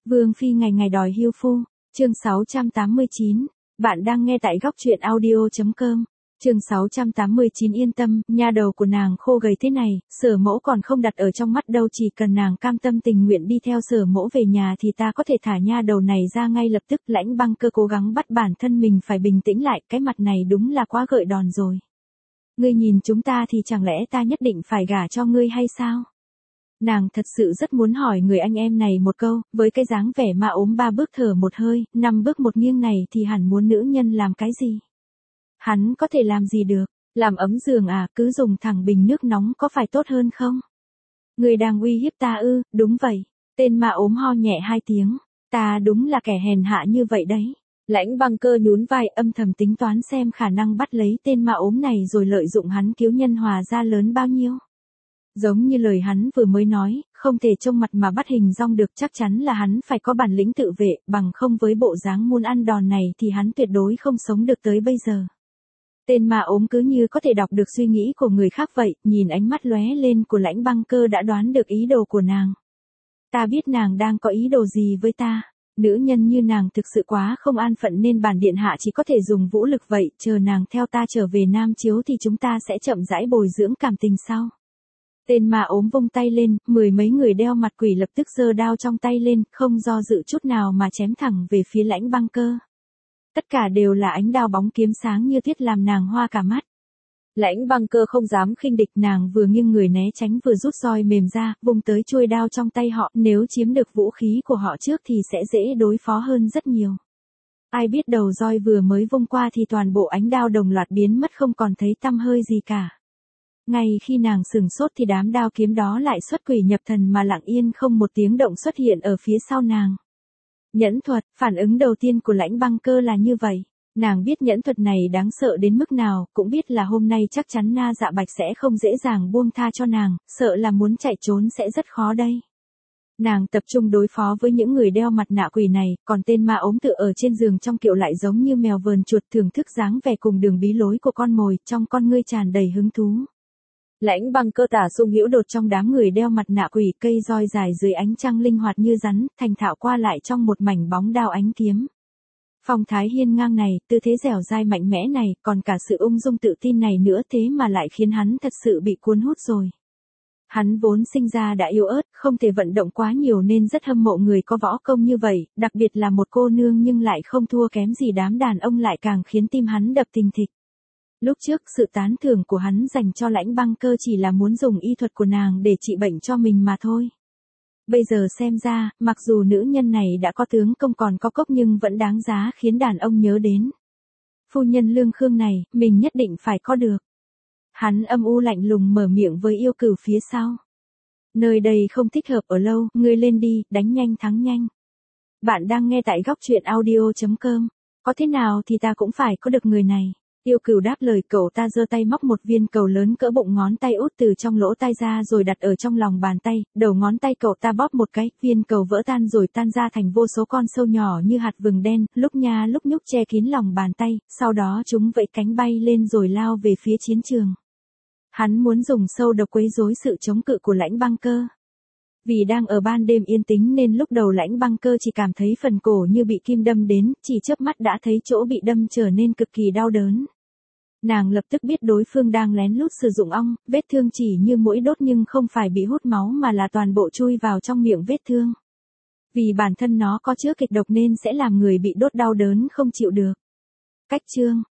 Vương phi ngày ngày đòi hưu phu, chương 689. Bạn đang nghe tại góc truyện audio.com. Chương 689 yên tâm, nha đầu của nàng khô gầy thế này, Sở Mẫu còn không đặt ở trong mắt đâu, chỉ cần nàng cam tâm tình nguyện đi theo Sở Mẫu về nhà thì ta có thể thả nha đầu này ra ngay lập tức. Lãnh Băng Cơ cố gắng bắt bản thân mình phải bình tĩnh lại, cái mặt này đúng là quá gợi đòn rồi. Ngươi nhìn chúng ta thì chẳng lẽ ta nhất định phải gả cho ngươi hay sao? Nàng thật sự rất muốn hỏi người anh em này một câu, với cái dáng vẻ ma ốm 3 bước thở một hơi, 5 bước một nghiêng này thì hẳn muốn nữ nhân làm cái gì? Hắn có thể làm gì được? Làm ấm giường à, cứ dùng thẳng bình nước nóng có phải tốt hơn không? Người đang uy hiếp ta ư? Đúng vậy. Tên ma ốm ho nhẹ 2 tiếng. Ta đúng là kẻ hèn hạ như vậy đấy. Lãnh Băng Cơ nhún vai âm thầm tính toán xem khả năng bắt lấy tên ma ốm này rồi lợi dụng hắn cứu nhân hòa ra lớn bao nhiêu. Giống như lời hắn vừa mới nói, không thể trông mặt mà bắt hình dong được, chắc chắn là hắn phải có bản lĩnh tự vệ, bằng không với bộ dáng muốn ăn đòn này thì hắn tuyệt đối không sống được tới bây giờ. Tên ma ốm cứ như có thể đọc được suy nghĩ của người khác vậy, nhìn ánh mắt lóe lên của Lãnh Băng Cơ đã đoán được ý đồ của nàng. Ta biết nàng đang có ý đồ gì với ta. Nữ nhân như nàng thực sự quá không an phận nên bản điện hạ chỉ có thể dùng vũ lực vậy, chờ nàng theo ta trở về Nam Chiếu thì chúng ta sẽ chậm rãi bồi dưỡng cảm tình sau. Tên ma ốm vung tay lên, 10 mấy người đeo mặt quỷ lập tức giơ đao trong tay lên, không do dự chút nào mà chém thẳng về phía Lãnh Băng Cơ. Tất cả đều là ánh đao bóng kiếm sáng như thiết làm nàng hoa cả mắt. Lãnh Băng Cơ không dám khinh địch, nàng vừa nghiêng người né tránh vừa rút roi mềm ra, vung tới chuôi đao trong tay họ, nếu chiếm được vũ khí của họ trước thì sẽ dễ đối phó hơn rất nhiều. Ai biết đầu roi vừa mới vung qua thì toàn bộ ánh đao đồng loạt biến mất không còn thấy tăm hơi gì cả. Ngay khi nàng sửng sốt thì đám đao kiếm đó lại xuất quỷ nhập thần mà lặng yên không một tiếng động xuất hiện ở phía sau nàng. Nhẫn thuật, phản ứng đầu tiên của Lãnh Băng Cơ là như vậy. Nàng biết nhẫn thuật này đáng sợ đến mức nào, cũng biết là hôm nay chắc chắn Na Dạ Bạch sẽ không dễ dàng buông tha cho nàng, sợ là muốn chạy trốn sẽ rất khó đây. Nàng tập trung đối phó với những người đeo mặt nạ quỷ này, còn tên ma ốm tựa ở trên giường trong kiệu lại giống như mèo vờn chuột, thưởng thức dáng vẻ cùng đường bí lối của con mồi, trong con ngươi tràn đầy hứng thú. Lãnh Băng Cơ tả sung hữu đột trong đám người đeo mặt nạ quỷ, cây roi dài dưới ánh trăng linh hoạt như rắn, thành thạo qua lại trong một mảnh bóng đao ánh kiếm. Phong thái hiên ngang này, tư thế dẻo dai mạnh mẽ này, còn cả sự ung dung tự tin này nữa, thế mà lại khiến hắn thật sự bị cuốn hút rồi. Hắn vốn sinh ra đã yếu ớt, không thể vận động quá nhiều nên rất hâm mộ người có võ công như vậy, đặc biệt là một cô nương nhưng lại không thua kém gì đám đàn ông lại càng khiến tim hắn đập thình thịch. Lúc trước sự tán thưởng của hắn dành cho Lãnh Băng Cơ chỉ là muốn dùng y thuật của nàng để trị bệnh cho mình mà thôi. Bây giờ xem ra, mặc dù nữ nhân này đã có tướng công còn có cốc nhưng vẫn đáng giá khiến đàn ông nhớ đến. Phu nhân Lương Khương này, mình nhất định phải có được. Hắn âm u lạnh lùng mở miệng với yêu cửu phía sau. Nơi đây không thích hợp ở lâu, ngươi lên đi, đánh nhanh thắng nhanh. Bạn đang nghe tại góc truyện audio.com. Có thế nào thì ta cũng phải có được người này. Yêu cửu đáp lời, cậu ta giơ tay móc một viên cầu lớn cỡ bụng ngón tay út từ trong lỗ tai ra rồi đặt ở trong lòng bàn tay, đầu ngón tay cậu ta bóp một cái, viên cầu vỡ tan rồi tan ra thành vô số con sâu nhỏ như hạt vừng đen, lúc nha lúc nhúc che kín lòng bàn tay, sau đó chúng vẫy cánh bay lên rồi lao về phía chiến trường. Hắn muốn dùng sâu độc quấy rối sự chống cự của Lãnh Băng Cơ. Vì đang ở ban đêm yên tĩnh nên lúc đầu Lãnh Băng Cơ chỉ cảm thấy phần cổ như bị kim đâm đến, chỉ chớp mắt đã thấy chỗ bị đâm trở nên cực kỳ đau đớn. Nàng lập tức biết đối phương đang lén lút sử dụng ong, vết thương chỉ như mũi đốt nhưng không phải bị hút máu mà là toàn bộ chui vào trong miệng vết thương. Vì bản thân nó có chứa kịch độc nên sẽ làm người bị đốt đau đớn không chịu được. Cách chương,